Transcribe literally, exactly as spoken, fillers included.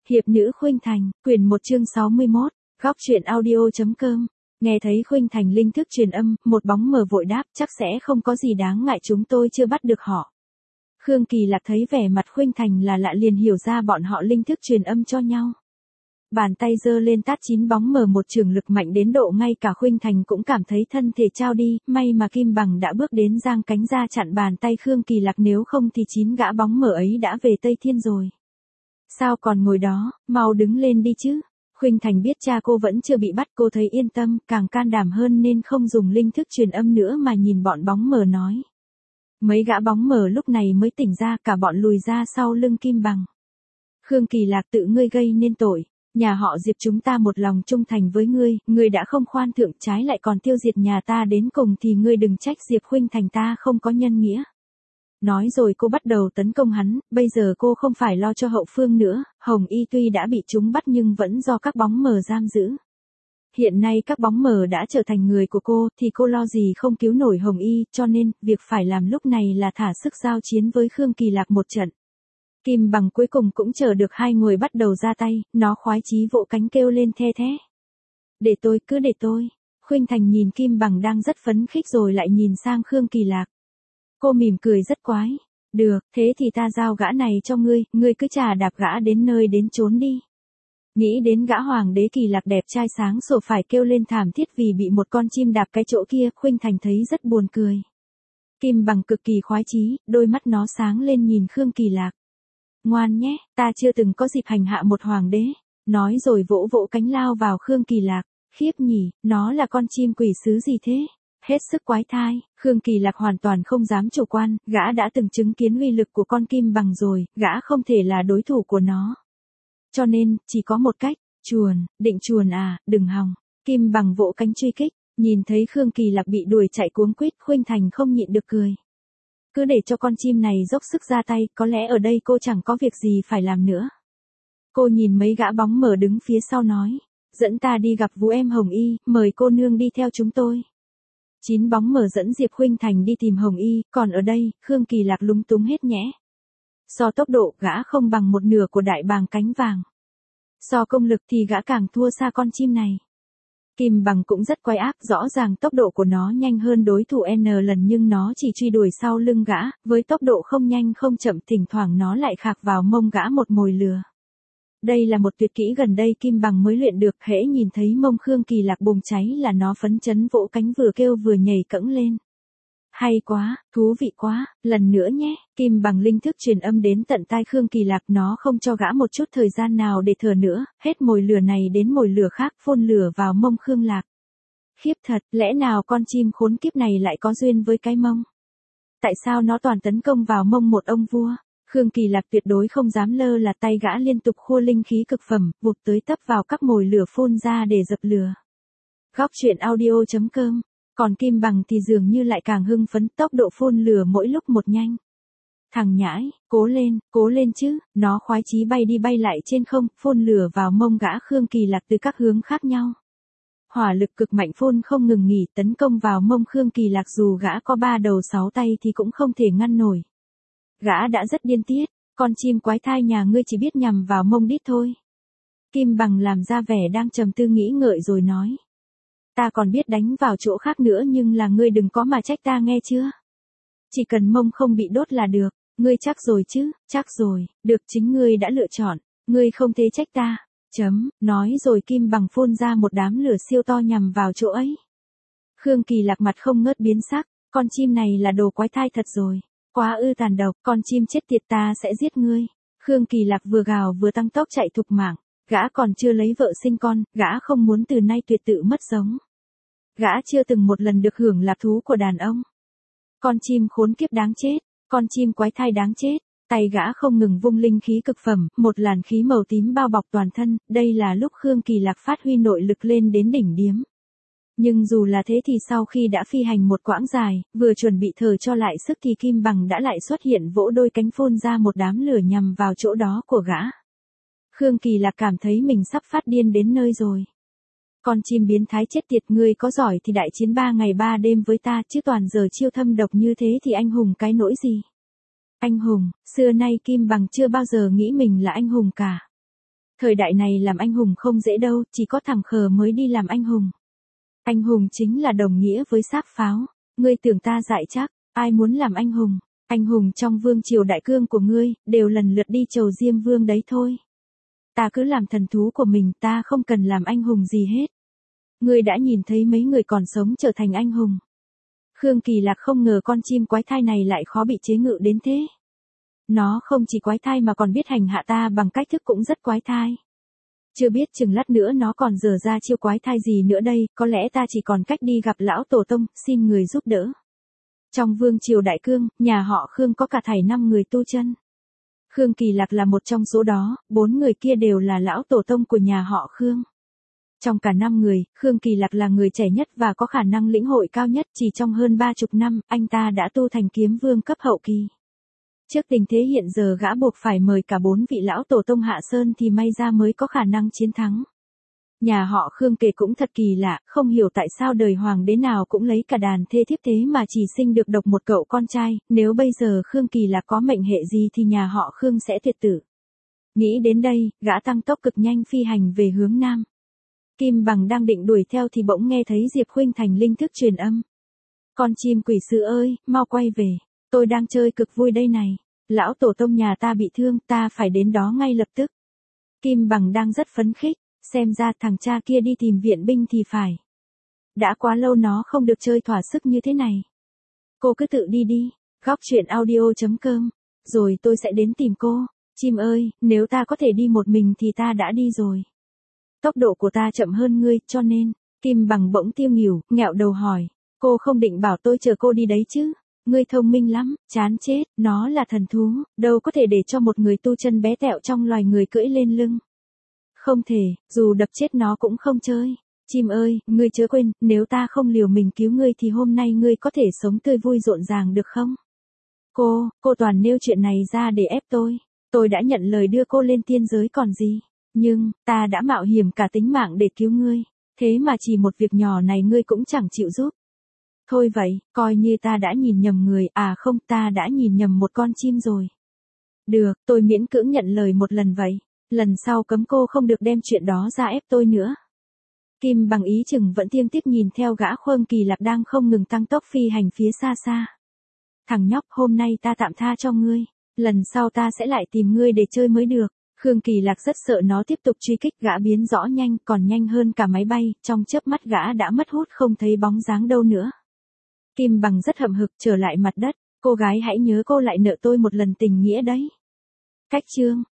Hiệp nữ Khuynh Thành, quyển một chương sáu mươi mốt, góc truyện audio.com. Nghe thấy Khuynh Thành linh thức truyền âm, một bóng mờ vội đáp, chắc sẽ không có gì đáng ngại, chúng tôi chưa bắt được họ. Khương Kỳ Lạc thấy vẻ mặt Khuynh Thành là lạ liền hiểu ra bọn họ linh thức truyền âm cho nhau. Bàn tay giơ lên tát chín bóng mờ một trường lực mạnh đến độ ngay cả Khuynh Thành cũng cảm thấy thân thể trao đi, may mà Kim Bằng đã bước đến giang cánh ra chặn bàn tay Khương Kỳ Lạc, nếu không thì chín gã bóng mờ ấy đã về Tây Thiên rồi. Sao còn ngồi đó, mau đứng lên đi chứ. Khuynh Thành biết cha cô vẫn chưa bị bắt, cô thấy yên tâm, càng can đảm hơn nên không dùng linh thức truyền âm nữa mà nhìn bọn bóng mờ nói. Mấy gã bóng mờ lúc này mới tỉnh ra, cả bọn lùi ra sau lưng Kim Bằng. Khương Kỳ Lạc, tự ngươi gây nên tội, nhà họ Diệp chúng ta một lòng trung thành với ngươi, ngươi đã không khoan thượng trái lại còn tiêu diệt nhà ta đến cùng thì ngươi đừng trách Diệp Khuynh Thành ta không có nhân nghĩa. Nói rồi cô bắt đầu tấn công hắn, bây giờ cô không phải lo cho hậu phương nữa, Hồng Y tuy đã bị chúng bắt nhưng vẫn do các bóng mờ giam giữ. Hiện nay các bóng mờ đã trở thành người của cô, thì cô lo gì không cứu nổi Hồng Y, cho nên, việc phải làm lúc này là thả sức giao chiến với Khương Kỳ Lạc một trận. Kim Bằng cuối cùng cũng chờ được hai người bắt đầu ra tay, nó khoái chí vỗ cánh kêu lên the thé. Để tôi, cứ để tôi. Khuynh Thành nhìn Kim Bằng đang rất phấn khích rồi lại nhìn sang Khương Kỳ Lạc. Cô mỉm cười rất quái. Được, thế thì ta giao gã này cho ngươi, ngươi cứ chà đạp gã đến nơi đến chốn đi. Nghĩ đến gã hoàng đế Kỳ Lạc đẹp trai sáng sổ phải kêu lên thảm thiết vì bị một con chim đạp cái chỗ kia, Khuynh Thành thấy rất buồn cười. Kim Bằng cực kỳ khoái chí, đôi mắt nó sáng lên nhìn Khương Kỳ Lạc. Ngoan nhé, ta chưa từng có dịp hành hạ một hoàng đế. Nói rồi vỗ vỗ cánh lao vào Khương Kỳ Lạc. Khiếp nhỉ, nó là con chim quỷ sứ gì thế? Hết sức quái thai, Khương Kỳ Lạc hoàn toàn không dám chủ quan, gã đã từng chứng kiến uy lực của con Kim Bằng rồi, gã không thể là đối thủ của nó. Cho nên, chỉ có một cách, chuồn, định chuồn à, đừng hòng. Kim Bằng vỗ cánh truy kích, nhìn thấy Khương Kỳ Lạc bị đuổi chạy cuống quýt, Khuynh Thành không nhịn được cười. Cứ để cho con chim này dốc sức ra tay, có lẽ ở đây cô chẳng có việc gì phải làm nữa. Cô nhìn mấy gã bóng mờ đứng phía sau nói, dẫn ta đi gặp vú em Hồng Y, mời cô nương đi theo chúng tôi. Chín bóng mờ dẫn Diệp Khuynh Thành đi tìm Hồng Y, còn ở đây, Khương Kỳ Lạc lúng túng hết nhẽ. So tốc độ, gã không bằng một nửa của đại bàng cánh vàng. So công lực thì gã càng thua xa con chim này. Kim Bằng cũng rất quái ác, rõ ràng tốc độ của nó nhanh hơn đối thủ N lần nhưng nó chỉ truy đuổi sau lưng gã, với tốc độ không nhanh không chậm, thỉnh thoảng nó lại khạc vào mông gã một mồi lừa. Đây là một tuyệt kỹ gần đây Kim Bằng mới luyện được, hễ nhìn thấy mông Khương Kỳ Lạc bùng cháy là nó phấn chấn vỗ cánh vừa kêu vừa nhảy cẫng lên. Hay quá, thú vị quá, lần nữa nhé. Kim Bằng linh thức truyền âm đến tận tai Khương Kỳ Lạc, nó không cho gã một chút thời gian nào để thở nữa, hết mồi lửa này đến mồi lửa khác, phun lửa vào mông Khương Lạc. Khiếp thật, lẽ nào con chim khốn kiếp này lại có duyên với cái mông? Tại sao nó toàn tấn công vào mông một ông vua? Khương Kỳ Lạc tuyệt đối không dám lơ là, tay gã liên tục khua linh khí cực phẩm, vụt tới tấp vào các mồi lửa phun ra để dập lửa. Góc truyện audio.com. Còn Kim Bằng thì dường như lại càng hưng phấn, tốc độ phun lửa mỗi lúc một nhanh. Thằng nhãi, cố lên, cố lên chứ, nó khoái chí bay đi bay lại trên không, phun lửa vào mông gã Khương Kỳ Lạc từ các hướng khác nhau. Hỏa lực cực mạnh phun không ngừng nghỉ, tấn công vào mông Khương Kỳ Lạc, dù gã có ba đầu sáu tay thì cũng không thể ngăn nổi. Gã đã rất điên tiết, con chim quái thai nhà ngươi chỉ biết nhằm vào mông đít thôi. Kim Bằng làm ra vẻ đang trầm tư nghĩ ngợi rồi nói. Ta còn biết đánh vào chỗ khác nữa nhưng là ngươi đừng có mà trách ta nghe chưa. Chỉ cần mông không bị đốt là được, ngươi chắc rồi chứ, chắc rồi, được chính ngươi đã lựa chọn, ngươi không thể trách ta. Chấm, nói rồi Kim Bằng phun ra một đám lửa siêu to nhằm vào chỗ ấy. Khương Kỳ Lạc mặt không ngớt biến sắc, con chim này là đồ quái thai thật rồi. Quá ư tàn độc, con chim chết tiệt, ta sẽ giết ngươi. Khương Kỳ Lạc vừa gào vừa tăng tốc chạy thục mạng, gã còn chưa lấy vợ sinh con, gã không muốn từ nay tuyệt tự mất giống. Gã chưa từng một lần được hưởng lạc thú của đàn ông. Con chim khốn kiếp đáng chết, con chim quái thai đáng chết, tay gã không ngừng vung linh khí cực phẩm, một làn khí màu tím bao bọc toàn thân, đây là lúc Khương Kỳ Lạc phát huy nội lực lên đến đỉnh điếm. Nhưng dù là thế thì sau khi đã phi hành một quãng dài, vừa chuẩn bị thở cho lại sức thì Kim Bằng đã lại xuất hiện vỗ đôi cánh phun ra một đám lửa nhằm vào chỗ đó của gã. Khương Kỳ Lạc cảm thấy mình sắp phát điên đến nơi rồi. Con chim biến thái chết tiệt, ngươi có giỏi thì đại chiến ba ngày ba đêm với ta, chứ toàn giờ chiêu thâm độc như thế thì anh hùng cái nỗi gì. Anh hùng, xưa nay Kim Bằng chưa bao giờ nghĩ mình là anh hùng cả. Thời đại này làm anh hùng không dễ đâu, chỉ có thằng khờ mới đi làm anh hùng. Anh hùng chính là đồng nghĩa với xác pháo. Ngươi tưởng ta dại chắc, ai muốn làm anh hùng? Anh hùng trong vương triều đại cương của ngươi, đều lần lượt đi chầu Diêm Vương đấy thôi. Ta cứ làm thần thú của mình, ta không cần làm anh hùng gì hết. Ngươi đã nhìn thấy mấy người còn sống trở thành anh hùng. Khương Kỳ Lạc không ngờ con chim quái thai này lại khó bị chế ngự đến thế. Nó không chỉ quái thai mà còn biết hành hạ ta bằng cách thức cũng rất quái thai. Chưa biết chừng lát nữa nó còn dở ra chiêu quái thai gì nữa đây, có lẽ ta chỉ còn cách đi gặp lão tổ tông, xin người giúp đỡ. Trong vương triều đại cương, nhà họ Khương có cả thảy năm người tu chân. Khương Kỳ Lạc là một trong số đó, bốn người kia đều là lão tổ tông của nhà họ Khương. Trong cả năm người, Khương Kỳ Lạc là người trẻ nhất và có khả năng lĩnh hội cao nhất, chỉ trong hơn ba chục năm, anh ta đã tu thành kiếm vương cấp hậu kỳ. Trước tình thế hiện giờ gã buộc phải mời cả bốn vị lão tổ tông hạ sơn thì may ra mới có khả năng chiến thắng. Nhà họ Khương kể cũng thật kỳ lạ, không hiểu tại sao đời hoàng đế nào cũng lấy cả đàn thê thiếp thế mà chỉ sinh được độc một cậu con trai, nếu bây giờ Khương Kỳ Lạc có mệnh hệ gì thì nhà họ Khương sẽ tuyệt tử. Nghĩ đến đây, gã tăng tốc cực nhanh phi hành về hướng nam. Kim Bằng đang định đuổi theo thì bỗng nghe thấy Diệp Khuynh Thành linh thức truyền âm. Con chim quỷ sứ ơi, mau quay về, tôi đang chơi cực vui đây này. Lão tổ tông nhà ta bị thương, ta phải đến đó ngay lập tức. Kim Bằng đang rất phấn khích, xem ra thằng cha kia đi tìm viện binh thì phải. Đã quá lâu nó không được chơi thỏa sức như thế này. Cô cứ tự đi đi, góc truyện audio chấm com, rồi tôi sẽ đến tìm cô. Chim ơi, nếu ta có thể đi một mình thì ta đã đi rồi. Tốc độ của ta chậm hơn ngươi, cho nên, Kim Bằng bỗng tiêu nghỉu, nghẹo đầu hỏi, cô không định bảo tôi chờ cô đi đấy chứ? Ngươi thông minh lắm, chán chết, nó là thần thú, đâu có thể để cho một người tu chân bé tẹo trong loài người cưỡi lên lưng. Không thể, dù đập chết nó cũng không chơi. Chim ơi, ngươi chớ quên, nếu ta không liều mình cứu ngươi thì hôm nay ngươi có thể sống tươi vui rộn ràng được không? Cô, cô toàn nêu chuyện này ra để ép tôi. Tôi đã nhận lời đưa cô lên tiên giới còn gì. Nhưng, ta đã mạo hiểm cả tính mạng để cứu ngươi. Thế mà chỉ một việc nhỏ này ngươi cũng chẳng chịu giúp. Thôi vậy, coi như ta đã nhìn nhầm người, à không, ta đã nhìn nhầm một con chim rồi. Được, tôi miễn cưỡng nhận lời một lần vậy. Lần sau cấm cô không được đem chuyện đó ra ép tôi nữa. Kim Bằng ý chừng vẫn thiêng tiếc nhìn theo gã Khương Kỳ Lạc đang không ngừng tăng tốc phi hành phía xa xa. Thằng nhóc, hôm nay ta tạm tha cho ngươi. Lần sau ta sẽ lại tìm ngươi để chơi mới được. Khương Kỳ Lạc rất sợ nó tiếp tục truy kích, gã biến rõ nhanh, còn nhanh hơn cả máy bay, trong chớp mắt gã đã mất hút không thấy bóng dáng đâu nữa. Kim Bằng rất hậm hực trở lại mặt đất, cô gái hãy nhớ cô lại nợ tôi một lần tình nghĩa đấy. Cách chương